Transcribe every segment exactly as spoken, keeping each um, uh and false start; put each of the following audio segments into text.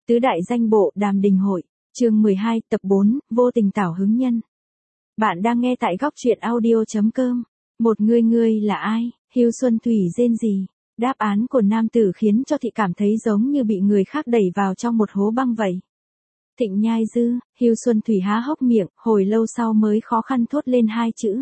Tứ đại danh bộ Đàm Đình Hội, chương mười hai, tập bốn, vô tình tảo hứng nhân. Bạn đang nghe tại góc truyện audio chấm com. Một người ngươi là ai? Hưu Xuân Thủy rên rỉ. Đáp án của nam tử khiến cho thị cảm thấy giống như bị người khác đẩy vào trong một hố băng vậy. Thịnh Nhai Dư, Hưu Xuân Thủy há hốc miệng, hồi lâu sau mới khó khăn thốt lên hai chữ.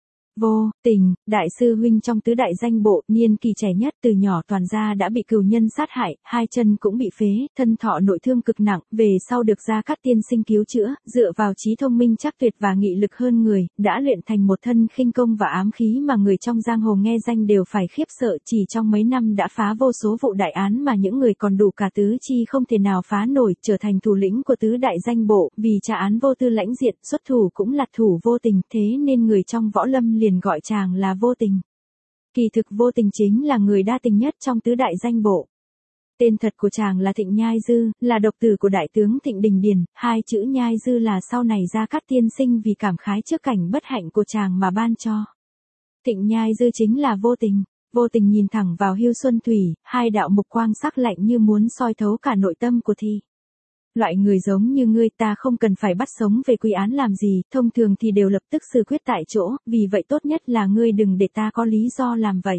Vô tình, đại sư huynh trong tứ đại danh bộ, niên kỳ trẻ nhất, từ nhỏ toàn gia đã bị cừu nhân sát hại, hai chân cũng bị phế, thân thọ nội thương cực nặng, về sau được Gia Cát tiên sinh cứu chữa, dựa vào trí thông minh chắc tuyệt và nghị lực hơn người, đã luyện thành một thân khinh công và ám khí mà người trong giang hồ nghe danh đều phải khiếp sợ, chỉ trong mấy năm đã phá vô số vụ đại án mà những người còn đủ cả tứ chi không thể nào phá nổi, trở thành thủ lĩnh của tứ đại danh bộ, vì tra án vô tư lãnh diện, xuất thủ cũng là thủ vô tình, thế nên người trong võ lâm liền gọi chàng là vô tình. Kỳ thực vô tình chính là người đa tình nhất trong tứ đại danh bộ. Tên thật của chàng là Thịnh Nhai Dư, là độc tử của đại tướng Thịnh Đình Điền, hai chữ Nhai Dư là sau này Gia Cát tiên sinh vì cảm khái trước cảnh bất hạnh của chàng mà ban cho. Thịnh Nhai Dư chính là vô tình. Vô tình nhìn thẳng vào Hưu Xuân Thủy, hai đạo mục quang sắc lạnh như muốn soi thấu cả nội tâm của thi. Loại người giống như ngươi ta không cần phải bắt sống về quy án làm gì, thông thường thì đều lập tức xử quyết tại chỗ, vì vậy tốt nhất là ngươi đừng để ta có lý do làm vậy.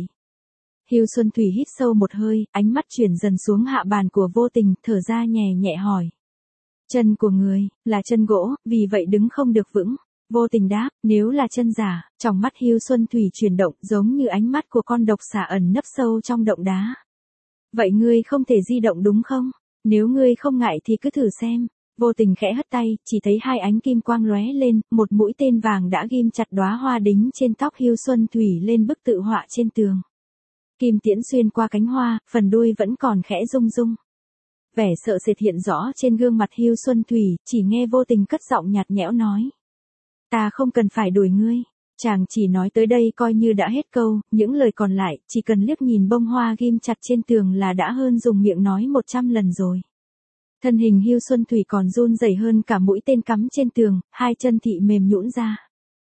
Hưu Xuân Thủy hít sâu một hơi, ánh mắt chuyển dần xuống hạ bàn của vô tình, thở ra nhẹ nhẹ hỏi. Chân của người, là chân gỗ, vì vậy đứng không được vững. Vô tình đáp, nếu là chân giả, trong mắt Hưu Xuân Thủy chuyển động giống như ánh mắt của con độc xà ẩn nấp sâu trong động đá. Vậy ngươi không thể di động đúng không? Nếu ngươi không ngại thì cứ thử xem. Vô tình khẽ hất tay, chỉ thấy hai ánh kim quang lóe lên, một mũi tên vàng đã ghim chặt đóa hoa đính trên tóc Hưu Xuân Thủy lên bức tự họa trên tường. Kim tiễn xuyên qua cánh hoa, phần đuôi vẫn còn khẽ rung rung. Vẻ sợ sệt hiện rõ trên gương mặt Hưu Xuân Thủy, chỉ nghe vô tình cất giọng nhạt nhẽo nói. Ta không cần phải đuổi ngươi. Chàng chỉ nói tới đây coi như đã hết câu, những lời còn lại, chỉ cần liếc nhìn bông hoa ghim chặt trên tường là đã hơn dùng miệng nói một trăm lần rồi. Thân hình Hưu Xuân Thủy còn run rẩy hơn cả mũi tên cắm trên tường, hai chân thị mềm nhũn ra.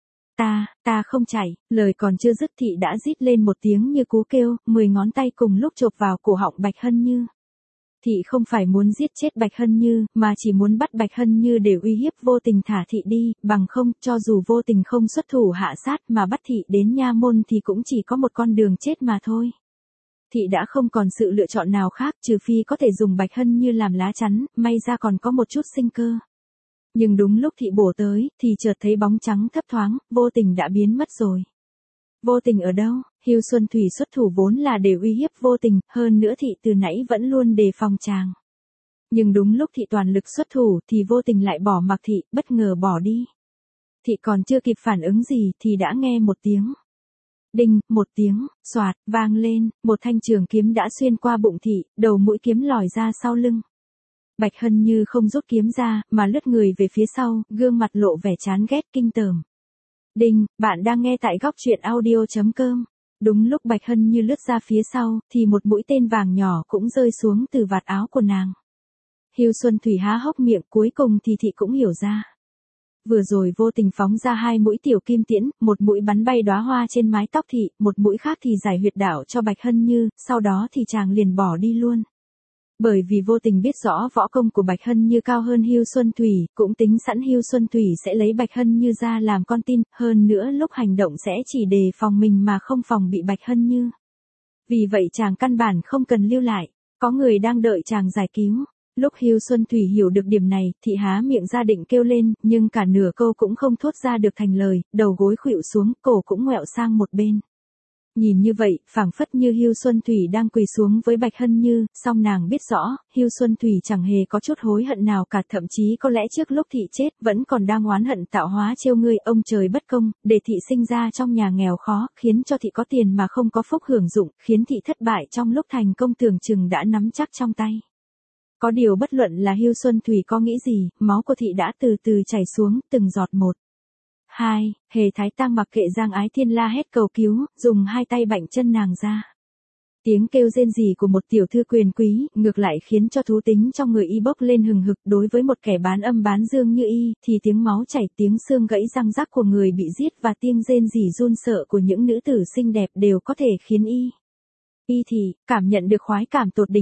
Ta, ta không chạy, lời còn chưa dứt thị đã rít lên một tiếng như cú kêu, mười ngón tay cùng lúc chộp vào cổ họng Bạch Hân Như. Thị không phải muốn giết chết Bạch Hân Như, mà chỉ muốn bắt Bạch Hân Như để uy hiếp vô tình thả thị đi, bằng không, cho dù vô tình không xuất thủ hạ sát mà bắt thị đến nha môn thì cũng chỉ có một con đường chết mà thôi. Thị đã không còn sự lựa chọn nào khác trừ phi có thể dùng Bạch Hân Như làm lá chắn, may ra còn có một chút sinh cơ. Nhưng đúng lúc thị bổ tới, thì chợt thấy bóng trắng thấp thoáng, vô tình đã biến mất rồi. Vô tình ở đâu? Hưu Xuân Thủy xuất thủ vốn là để uy hiếp vô tình, hơn nữa thị từ nãy vẫn luôn đề phòng chàng. Nhưng đúng lúc thị toàn lực xuất thủ thì vô tình lại bỏ mặc thị, bất ngờ bỏ đi. Thị còn chưa kịp phản ứng gì thì đã nghe một tiếng. Đinh, một tiếng, xoạt, vang lên, một thanh trường kiếm đã xuyên qua bụng thị, đầu mũi kiếm lòi ra sau lưng. Bạch Hân Như không rút kiếm ra, mà lướt người về phía sau, gương mặt lộ vẻ chán ghét kinh tởm. Đinh, bạn đang nghe tại góc truyện audio chấm com. Đúng lúc Bạch Hân Như lướt ra phía sau, thì một mũi tên vàng nhỏ cũng rơi xuống từ vạt áo của nàng. Hưu Xuân Thủy há hốc miệng, cuối cùng thì thị cũng hiểu ra. Vừa rồi vô tình phóng ra hai mũi tiểu kim tiễn, một mũi bắn bay đóa hoa trên mái tóc thị, một mũi khác thì giải huyệt đạo cho Bạch Hân Như, sau đó thì chàng liền bỏ đi luôn. Bởi vì vô tình biết rõ võ công của Bạch Hân Như cao hơn Hưu Xuân Thủy, cũng tính sẵn Hưu Xuân Thủy sẽ lấy Bạch Hân Như ra làm con tin, hơn nữa lúc hành động sẽ chỉ đề phòng mình mà không phòng bị Bạch Hân Như. Vì vậy chàng căn bản không cần lưu lại, có người đang đợi chàng giải cứu. Lúc Hưu Xuân Thủy hiểu được điểm này, thị há miệng ra định kêu lên, nhưng cả nửa câu cũng không thốt ra được thành lời, đầu gối khuỵu xuống, cổ cũng ngoẹo sang một bên. Nhìn như vậy, phảng phất như Hưu Xuân Thủy đang quỳ xuống với Bạch Hân Như, song nàng biết rõ, Hưu Xuân Thủy chẳng hề có chút hối hận nào cả, thậm chí có lẽ trước lúc thị chết, vẫn còn đang oán hận tạo hóa trêu ngươi, ông trời bất công, để thị sinh ra trong nhà nghèo khó, khiến cho thị có tiền mà không có phúc hưởng dụng, khiến thị thất bại trong lúc thành công tưởng chừng đã nắm chắc trong tay. Có điều bất luận là Hưu Xuân Thủy có nghĩ gì, máu của thị đã từ từ chảy xuống, từng giọt một. Hai, Hề Thái Tăng mặc kệ Giang Ái Thiên la hét cầu cứu, dùng hai tay bạnh chân nàng ra. Tiếng kêu rên rỉ của một tiểu thư quyền quý, ngược lại khiến cho thú tính trong người y bốc lên hừng hực, đối với một kẻ bán âm bán dương như y, thì tiếng máu chảy, tiếng xương gãy răng rắc của người bị giết và tiếng rên rỉ run sợ của những nữ tử xinh đẹp đều có thể khiến y. Y thì, cảm nhận được khoái cảm tột đỉnh nhất.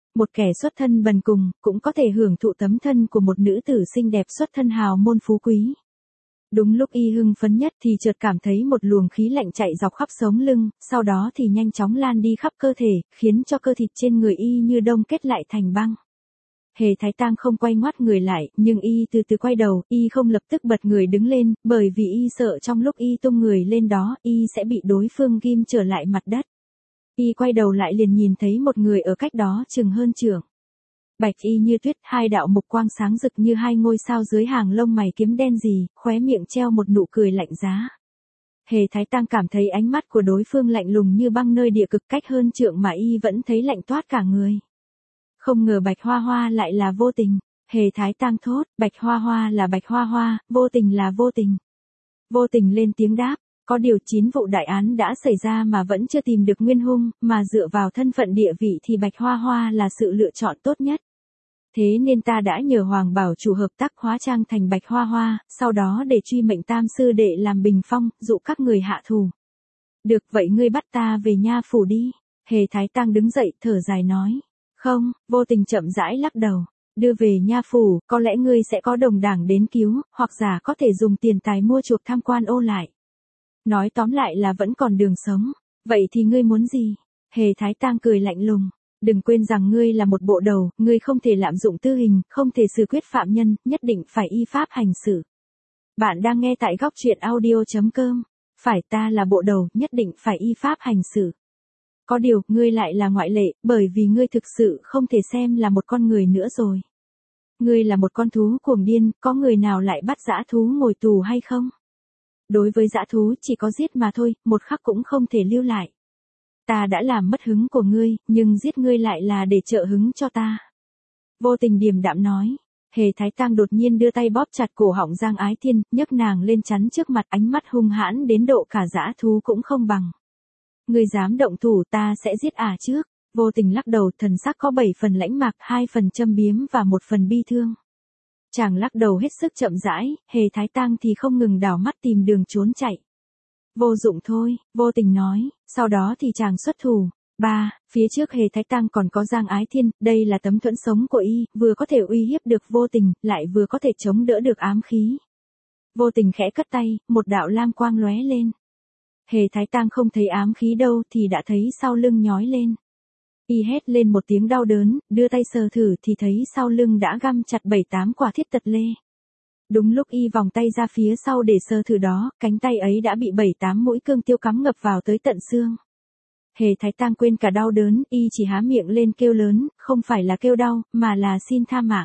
Một kẻ xuất thân bần cùng, cũng có thể hưởng thụ tấm thân của một nữ tử xinh đẹp xuất thân hào môn phú quý. Đúng lúc y hưng phấn nhất thì chợt cảm thấy một luồng khí lạnh chạy dọc khắp sống lưng, sau đó thì nhanh chóng lan đi khắp cơ thể, khiến cho cơ thịt trên người y như đông kết lại thành băng. Hề Thái Tang không quay ngoắt người lại, nhưng y từ từ quay đầu, y không lập tức bật người đứng lên, bởi vì y sợ trong lúc y tung người lên đó, y sẽ bị đối phương ghim trở lại mặt đất. Y quay đầu lại liền nhìn thấy một người ở cách đó chừng hơn trượng. Bạch y như tuyết, hai đạo mục quang sáng rực như hai ngôi sao dưới hàng lông mày kiếm đen gì, khóe miệng treo một nụ cười lạnh giá. Hề Thái Tang cảm thấy ánh mắt của đối phương lạnh lùng như băng nơi địa cực, cách hơn trượng mà y vẫn thấy lạnh toát cả người. Không ngờ Bạch Hoa Hoa lại là Vô Tình. Hề Thái Tang thốt, Bạch Hoa Hoa là Bạch Hoa Hoa, Vô Tình là Vô Tình. Vô Tình lên tiếng đáp, có điều chín vụ đại án đã xảy ra mà vẫn chưa tìm được nguyên hung, mà dựa vào thân phận địa vị thì Bạch Hoa Hoa là sự lựa chọn tốt nhất. Thế nên ta đã nhờ Hoàng Bảo chủ hợp tác hóa trang thành Bạch Hoa Hoa, sau đó để truy mệnh Tam sư đệ làm bình phong, dụ các người hạ thù. Được vậy ngươi bắt ta về nha phủ đi. Hề Thái Tang đứng dậy thở dài nói. Không, Vô Tình chậm rãi lắc đầu. Đưa về nha phủ, có lẽ ngươi sẽ có đồng đảng đến cứu, hoặc giả có thể dùng tiền tài mua chuộc tham quan ô lại. Nói tóm lại là vẫn còn đường sống. Vậy thì ngươi muốn gì? Hề Thái Tang cười lạnh lùng. Đừng quên rằng ngươi là một bộ đầu, ngươi không thể lạm dụng tư hình, không thể xử quyết phạm nhân, nhất định phải y pháp hành xử. Bạn đang nghe tại góc truyện audio chấm com. Phải, ta là bộ đầu, nhất định phải y pháp hành xử. Có điều, ngươi lại là ngoại lệ, bởi vì ngươi thực sự không thể xem là một con người nữa rồi. Ngươi là một con thú cuồng điên, có người nào lại bắt dã thú ngồi tù hay không? Đối với dã thú chỉ có giết mà thôi, một khắc cũng không thể lưu lại. Ta đã làm mất hứng của ngươi, nhưng giết ngươi lại là để trợ hứng cho ta. Vô Tình điềm đạm nói. Hề Thái Tang đột nhiên đưa tay bóp chặt cổ họng Giang Ái Thiên, nhấc nàng lên chắn trước mặt, ánh mắt hung hãn đến độ cả dã thú cũng không bằng. Ngươi dám động thủ, ta sẽ giết ả trước. Vô Tình lắc đầu, thần sắc có bảy phần lãnh mạc, hai phần châm biếm và một phần bi thương. Chàng lắc đầu hết sức chậm rãi, Hề Thái Tang thì không ngừng đảo mắt tìm đường trốn chạy. Vô dụng thôi, Vô Tình nói, sau đó thì chàng xuất thủ. Ba, phía trước Hề Thái Tang còn có Giang Ái Thiên, đây là tấm thuẫn sống của y, vừa có thể uy hiếp được Vô Tình, lại vừa có thể chống đỡ được ám khí. Vô Tình khẽ cất tay, một đạo lam quang lóe lên. Hề Thái Tang không thấy ám khí đâu thì đã thấy sau lưng nhói lên. Y hét lên một tiếng đau đớn, đưa tay sờ thử thì thấy sau lưng đã găm chặt bảy tám quả thiết tật lê. Đúng lúc y vòng tay ra phía sau để sờ thử đó, cánh tay ấy đã bị bảy tám mũi cương tiêu cắm ngập vào tới tận xương. Hề Thái Tang quên cả đau đớn, y chỉ há miệng lên kêu lớn, không phải là kêu đau, mà là xin tha mạng.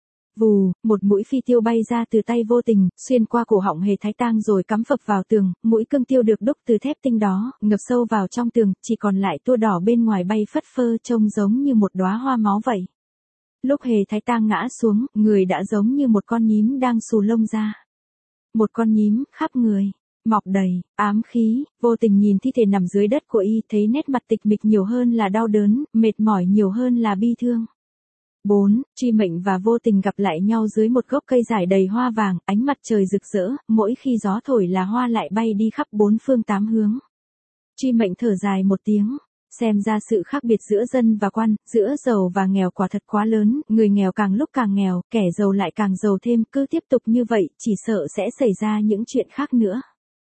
Vù, một mũi phi tiêu bay ra từ tay Vô Tình, xuyên qua cổ họng Hề Thái Tang rồi cắm phập vào tường, mũi cương tiêu được đúc từ thép tinh đó, ngập sâu vào trong tường, chỉ còn lại tua đỏ bên ngoài bay phất phơ trông giống như một đóa hoa máu vậy. Lúc Hề Thái Tang ngã xuống, người đã giống như một con nhím đang xù lông ra. Một con nhím, khắp người, mọc đầy, ám khí. Vô Tình nhìn thi thể nằm dưới đất của y, thấy nét mặt tịch mịch nhiều hơn là đau đớn, mệt mỏi nhiều hơn là bi thương. bốn. Truy Mệnh và Vô Tình gặp lại nhau dưới một gốc cây rải đầy hoa vàng, ánh mặt trời rực rỡ, mỗi khi gió thổi là hoa lại bay đi khắp bốn phương tám hướng. Truy Mệnh thở dài một tiếng, xem ra sự khác biệt giữa dân và quan, giữa giàu và nghèo quả thật quá lớn, người nghèo càng lúc càng nghèo, kẻ giàu lại càng giàu thêm, cứ tiếp tục như vậy, chỉ sợ sẽ xảy ra những chuyện khác nữa.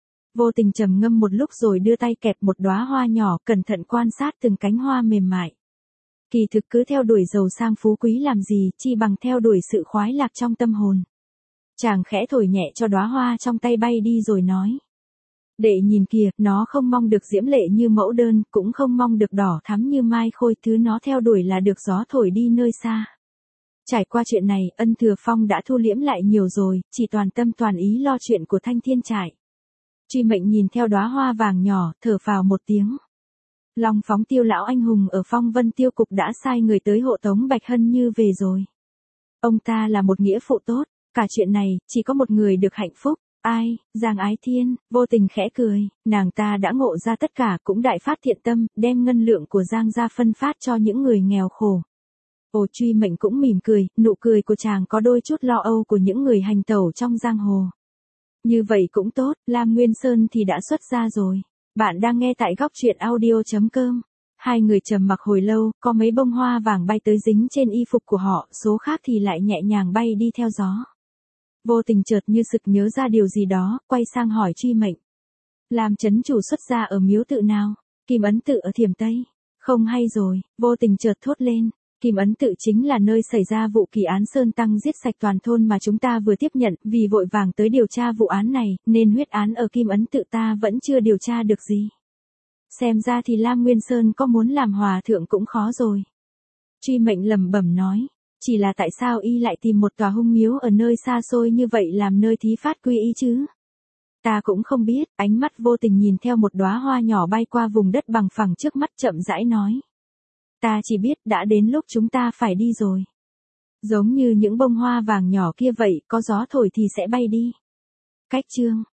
Vô Tình trầm ngâm một lúc rồi đưa tay kẹp một đóa hoa nhỏ, cẩn thận quan sát từng cánh hoa mềm mại. Kỳ thực cứ theo đuổi giàu sang phú quý làm gì, chi bằng theo đuổi sự khoái lạc trong tâm hồn. Chàng khẽ thổi nhẹ cho đóa hoa trong tay bay đi rồi nói. Đệ nhìn kìa, nó không mong được diễm lệ như mẫu đơn, cũng không mong được đỏ thắm như mai khôi, thứ nó theo đuổi là được gió thổi đi nơi xa. Trải qua chuyện này, Ân Thừa Phong đã thu liễm lại nhiều rồi, chỉ toàn tâm toàn ý lo chuyện của Thanh Thiên Trại. Truy Mệnh nhìn theo đóa hoa vàng nhỏ, thở phào một tiếng. Long Phóng Tiêu lão anh hùng ở Phong Vân Tiêu cục đã sai người tới hộ tống Bạch Hân Như về rồi. Ông ta là một nghĩa phụ tốt, cả chuyện này, chỉ có một người được hạnh phúc. Ai? Giang Ái Thiên. Vô Tình khẽ cười, nàng ta đã ngộ ra tất cả, cũng đại phát thiện tâm, đem ngân lượng của Giang gia phân phát cho những người nghèo khổ. Ồ, Truy Mệnh cũng mỉm cười, nụ cười của chàng có đôi chút lo âu của những người hành tẩu trong giang hồ. Như vậy cũng tốt, Lam Nguyên Sơn thì đã xuất ra rồi. Bạn đang nghe tại góc truyện audio chấm com. Hai người trầm mặc hồi lâu, có mấy bông hoa vàng bay tới dính trên y phục của họ, số khác thì lại nhẹ nhàng bay đi theo gió. Vô tình chợt như sực nhớ ra điều gì đó, quay sang hỏi Truy Mệnh. Làm trấn chủ xuất gia ở miếu tự nào? Kim Ấn tự ở Thiểm Tây. Không hay rồi, vô tình chợt thốt lên. Kim Ấn tự chính là nơi xảy ra vụ kỳ án Sơn Tăng giết sạch toàn thôn mà chúng ta vừa tiếp nhận, vì vội vàng tới điều tra vụ án này, nên huyết án ở Kim Ấn tự ta vẫn chưa điều tra được gì. Xem ra thì Lam Nguyên Sơn có muốn làm hòa thượng cũng khó rồi. Truy Mệnh lẩm bẩm nói, chỉ là tại sao y lại tìm một tòa hung miếu ở nơi xa xôi như vậy làm nơi thí phát quy y chứ? Ta cũng không biết. Ánh mắt vô tình nhìn theo một đóa hoa nhỏ bay qua vùng đất bằng phẳng trước mắt, chậm rãi nói. Ta chỉ biết đã đến lúc chúng ta phải đi rồi. Giống như những bông hoa vàng nhỏ kia vậy, có gió thổi thì sẽ bay đi. Cách chương